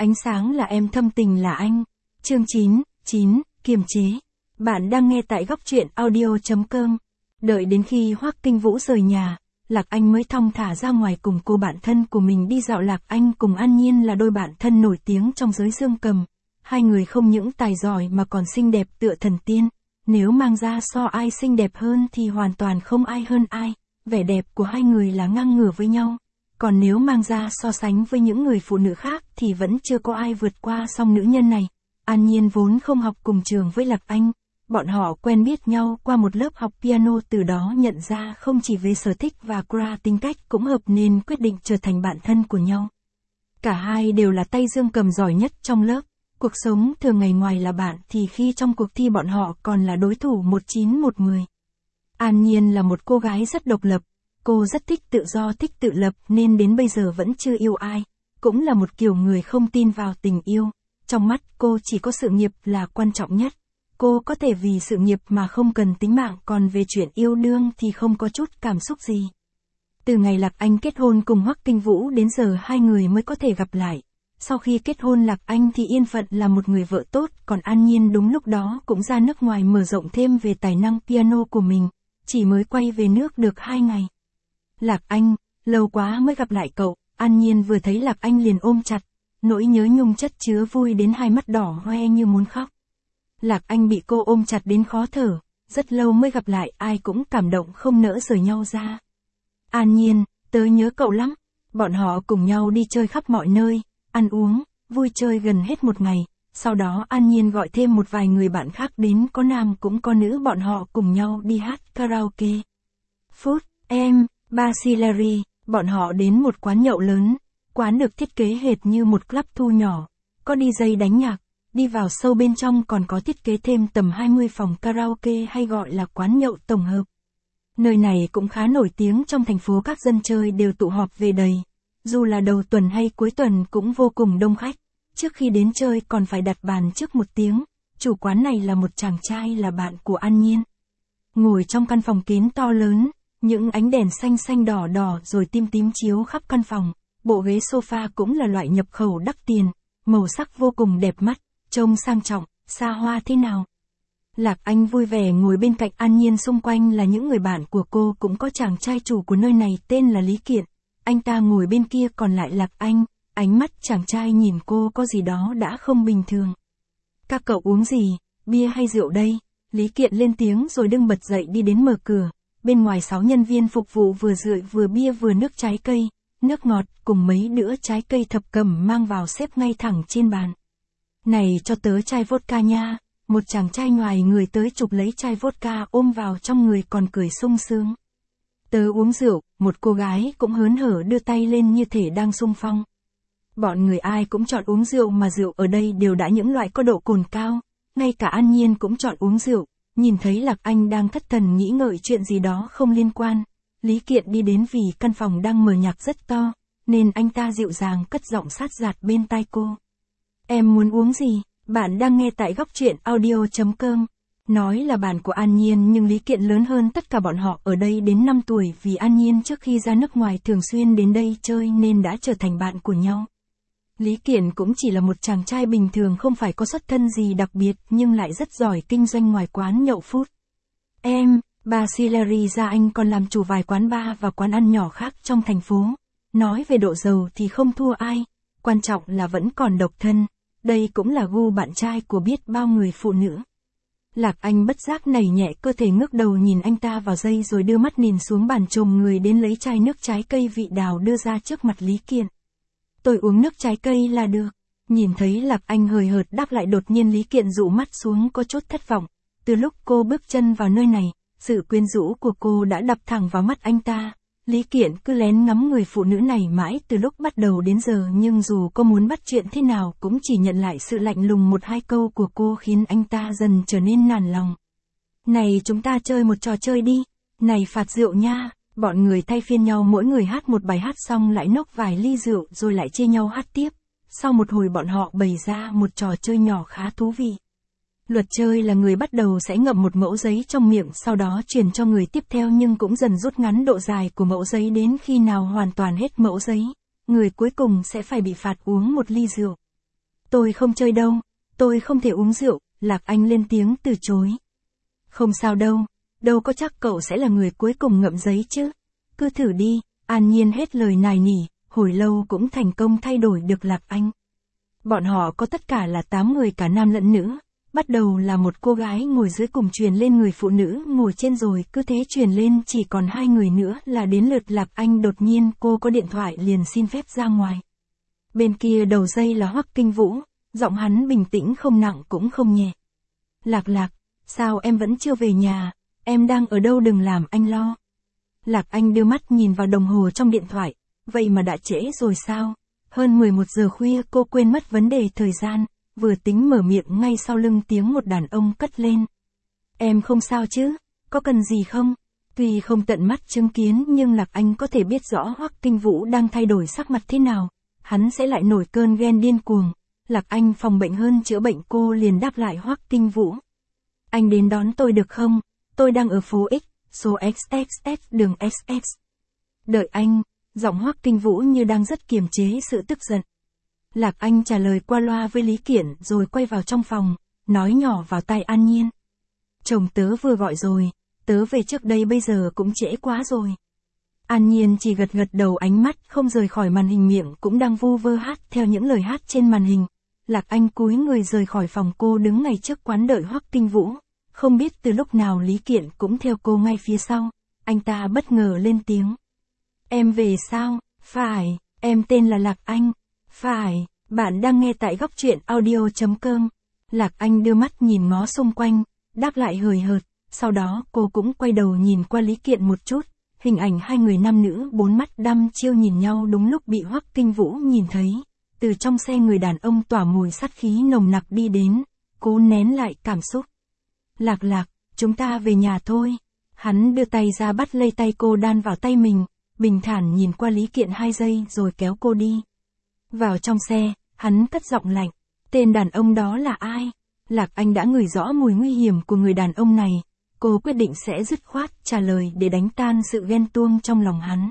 Ánh sáng là em, thâm tình là anh. Chương 9, kiềm chế. Bạn đang nghe tại góc truyện audio.com. Đợi đến khi Hoắc Kinh Vũ rời nhà, Lạc Anh mới thong thả ra ngoài cùng cô bạn thân của mình đi dạo. Lạc Anh cùng An Nhiên là đôi bạn thân nổi tiếng trong giới dương cầm. Hai người không những tài giỏi mà còn xinh đẹp tựa thần tiên. Nếu mang ra so ai xinh đẹp hơn thì hoàn toàn không ai hơn ai. Vẻ đẹp của hai người là ngang ngửa với nhau. Còn nếu mang ra so sánh với những người phụ nữ khác thì vẫn chưa có ai vượt qua song nữ nhân này. An Nhiên vốn không học cùng trường với Lạc Anh. Bọn họ quen biết nhau qua một lớp học piano, từ đó nhận ra không chỉ về sở thích và tính cách cũng hợp nên quyết định trở thành bạn thân của nhau. Cả hai đều là tay dương cầm giỏi nhất trong lớp. Cuộc sống thường ngày ngoài là bạn thì khi trong cuộc thi bọn họ còn là đối thủ 19-10. An Nhiên là một cô gái rất độc lập. Cô rất thích tự do, thích tự lập nên đến bây giờ vẫn chưa yêu ai. Cũng là một kiểu người không tin vào tình yêu. Trong mắt cô chỉ có sự nghiệp là quan trọng nhất. Cô có thể vì sự nghiệp mà không cần tính mạng, còn về chuyện yêu đương thì không có chút cảm xúc gì. Từ ngày Lạc Anh kết hôn cùng Hoắc Kinh Vũ đến giờ hai người mới có thể gặp lại. Sau khi kết hôn, Lạc Anh thì yên phận là một người vợ tốt, còn An Nhiên đúng lúc đó cũng ra nước ngoài mở rộng thêm về tài năng piano của mình. Chỉ mới quay về nước được 2 ngày. Lạc Anh, lâu quá mới gặp lại cậu. An Nhiên vừa thấy Lạc Anh liền ôm chặt. Nỗi nhớ nhung chất chứa vui đến hai mắt đỏ hoe như muốn khóc. Lạc Anh bị cô ôm chặt đến khó thở. Rất lâu mới gặp lại, ai cũng cảm động không nỡ rời nhau ra. An Nhiên, tớ nhớ cậu lắm. Bọn họ cùng nhau đi chơi khắp mọi nơi, ăn uống, vui chơi gần hết một ngày. Sau đó An Nhiên gọi thêm một vài người bạn khác đến, có nam cũng có nữ, bọn họ cùng nhau đi hát karaoke. Phút, em, Bacillary, bọn họ đến một quán nhậu lớn. Quán được thiết kế hệt như một club thu nhỏ. Có DJ đánh nhạc, đi vào sâu bên trong còn có thiết kế thêm tầm 20 phòng karaoke, hay gọi là quán nhậu tổng hợp. Nơi này cũng khá nổi tiếng trong thành phố, các dân chơi đều tụ họp về đầy. Dù là đầu tuần hay cuối tuần cũng vô cùng đông khách. Trước khi đến chơi còn phải đặt bàn trước 1 tiếng. Chủ quán này là một chàng trai là bạn của An Nhiên. Ngồi trong căn phòng kín to lớn, những ánh đèn xanh xanh đỏ đỏ rồi tím tím chiếu khắp căn phòng. Bộ ghế sofa cũng là loại nhập khẩu đắt tiền, màu sắc vô cùng đẹp mắt, trông sang trọng, xa hoa thế nào. Lạc Anh vui vẻ ngồi bên cạnh An Nhiên, xung quanh là những người bạn của cô, cũng có chàng trai chủ của nơi này tên là Lý Kiện. Anh ta ngồi bên kia, còn lại Lạc Anh. Ánh mắt chàng trai nhìn cô có gì đó đã không bình thường. Các cậu uống gì, bia hay rượu đây? Lý Kiện lên tiếng rồi đứng bật dậy đi đến mở cửa. Bên ngoài 6 nhân viên phục vụ vừa rượu vừa bia vừa nước trái cây, nước ngọt cùng mấy đĩa trái cây thập cẩm mang vào xếp ngay thẳng trên bàn. Này, cho tớ chai vodka nha. Một chàng trai ngoài người tới chụp lấy chai vodka ôm vào trong người còn cười sung sướng. Tớ uống rượu. Một cô gái cũng hớn hở đưa tay lên như thể đang xung phong. Bọn người ai cũng chọn uống rượu, mà rượu ở đây đều đã những loại có độ cồn cao. Ngay cả An Nhiên cũng chọn uống rượu. Nhìn thấy Lạc Anh đang thất thần nghĩ ngợi chuyện gì đó không liên quan, Lý Kiện đi đến, vì căn phòng đang mở nhạc rất to, nên anh ta dịu dàng cất giọng sát giạt bên tai cô. Em muốn uống gì? Bạn đang nghe tại góc truyện audio.com. Nói là bạn của An Nhiên nhưng Lý Kiện lớn hơn tất cả bọn họ ở đây đến 5 tuổi, vì An Nhiên trước khi ra nước ngoài thường xuyên đến đây chơi nên đã trở thành bạn của nhau. Lý Kiện cũng chỉ là một chàng trai bình thường, không phải có xuất thân gì đặc biệt nhưng lại rất giỏi kinh doanh ngoài quán nhậu food. Em, Bacillary ra, anh còn làm chủ vài quán bar và quán ăn nhỏ khác trong thành phố. Nói về độ giàu thì không thua ai, quan trọng là vẫn còn độc thân. Đây cũng là gu bạn trai của biết bao người phụ nữ. Lạc Anh bất giác nảy nhẹ cơ thể, ngước đầu nhìn anh ta vào giây rồi đưa mắt nhìn xuống bàn, chồm người đến lấy chai nước trái cây vị đào đưa ra trước mặt Lý Kiện. Tôi uống nước trái cây là được. Nhìn thấy Lạc Anh hời hợt đáp lại, đột nhiên Lý Kiện dụ mắt xuống có chút thất vọng. Từ lúc cô bước chân vào nơi này, sự quyến rũ của cô đã đập thẳng vào mắt anh ta. Lý Kiện cứ lén ngắm người phụ nữ này mãi từ lúc bắt đầu đến giờ, nhưng dù có muốn bắt chuyện thế nào cũng chỉ nhận lại sự lạnh lùng 1-2 câu của cô, khiến anh ta dần trở nên nản lòng. Này, chúng ta chơi một trò chơi đi. Này, phạt rượu nha. Bọn người thay phiên nhau, mỗi người hát một bài hát xong lại nốc vài ly rượu rồi lại chia nhau hát tiếp. Sau một hồi bọn họ bày ra một trò chơi nhỏ khá thú vị. Luật chơi là người bắt đầu sẽ ngậm một mẫu giấy trong miệng, sau đó truyền cho người tiếp theo, nhưng cũng dần rút ngắn độ dài của mẫu giấy đến khi nào hoàn toàn hết mẫu giấy. Người cuối cùng sẽ phải bị phạt uống 1 ly rượu. Tôi không chơi đâu, tôi không thể uống rượu, Lạc Anh lên tiếng từ chối. Không sao đâu, đâu có chắc cậu sẽ là người cuối cùng ngậm giấy chứ. Cứ thử đi, An Nhiên hết lời nài nỉ, hồi lâu cũng thành công thay đổi được Lạc Anh. Bọn họ có tất cả là 8 người cả nam lẫn nữ. Bắt đầu là một cô gái ngồi dưới cùng truyền lên người phụ nữ ngồi trên rồi cứ thế truyền lên chỉ còn 2 người nữa là đến lượt Lạc Anh. Đột nhiên cô có điện thoại liền xin phép ra ngoài. Bên kia đầu dây là Hoắc Kinh Vũ, giọng hắn bình tĩnh không nặng cũng không nhẹ. Lạc, sao em vẫn chưa về nhà, em đang ở đâu đừng làm anh lo. Lạc Anh đưa mắt nhìn vào đồng hồ trong điện thoại, vậy mà đã trễ rồi sao? Hơn 11 giờ khuya cô quên mất vấn đề thời gian, vừa tính mở miệng ngay sau lưng tiếng một đàn ông cất lên. Em không sao chứ, có cần gì không? Tuy không tận mắt chứng kiến nhưng Lạc Anh có thể biết rõ Hoắc Kinh Vũ đang thay đổi sắc mặt thế nào, hắn sẽ lại nổi cơn ghen điên cuồng. Lạc Anh phòng bệnh hơn chữa bệnh cô liền đáp lại Hoắc Kinh Vũ. Anh đến đón tôi được không? Tôi đang ở phố X, số XXX đường XX. Đợi anh, giọng Hoắc Kinh Vũ như đang rất kiềm chế sự tức giận. Lạc Anh trả lời qua loa với Lý Kiện rồi quay vào trong phòng, nói nhỏ vào tai An Nhiên. Chồng tớ vừa gọi rồi, tớ về trước đây bây giờ cũng trễ quá rồi. An Nhiên chỉ gật gật đầu ánh mắt không rời khỏi màn hình miệng cũng đang vu vơ hát theo những lời hát trên màn hình. Lạc Anh cúi người rời khỏi phòng cô đứng ngay trước quán đợi Hoắc Kinh Vũ. Không biết từ lúc nào Lý Kiện cũng theo cô ngay phía sau. Anh ta bất ngờ lên tiếng. Em về sao? Phải, em tên là Lạc Anh. Phải, bạn đang nghe tại góc truyện audio.com. Lạc Anh đưa mắt nhìn ngó xung quanh, đáp lại hời hợt, sau đó cô cũng quay đầu nhìn qua Lý Kiện một chút. Hình ảnh 2 người nam nữ 4 mắt đăm chiêu nhìn nhau đúng lúc bị Hoắc Kinh Vũ nhìn thấy. Từ trong xe người đàn ông tỏa mùi sát khí nồng nặc đi đến, cố nén lại cảm xúc. Lạc, chúng ta về nhà thôi. Hắn đưa tay ra bắt lấy tay cô đan vào tay mình, bình thản nhìn qua Lý Kiện 2 giây rồi kéo cô đi. Vào trong xe, hắn cất giọng lạnh. Tên đàn ông đó là ai? Lạc Anh đã ngửi rõ mùi nguy hiểm của người đàn ông này. Cô quyết định sẽ dứt khoát trả lời để đánh tan sự ghen tuông trong lòng hắn.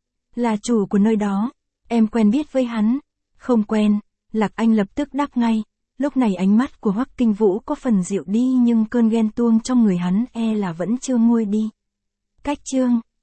Là chủ của nơi đó. Em quen biết với hắn. Không quen. Lạc Anh lập tức đáp ngay. Lúc này ánh mắt của Hoắc Kinh Vũ có phần dịu đi nhưng cơn ghen tuông trong người hắn là vẫn chưa nguôi đi. Cách chương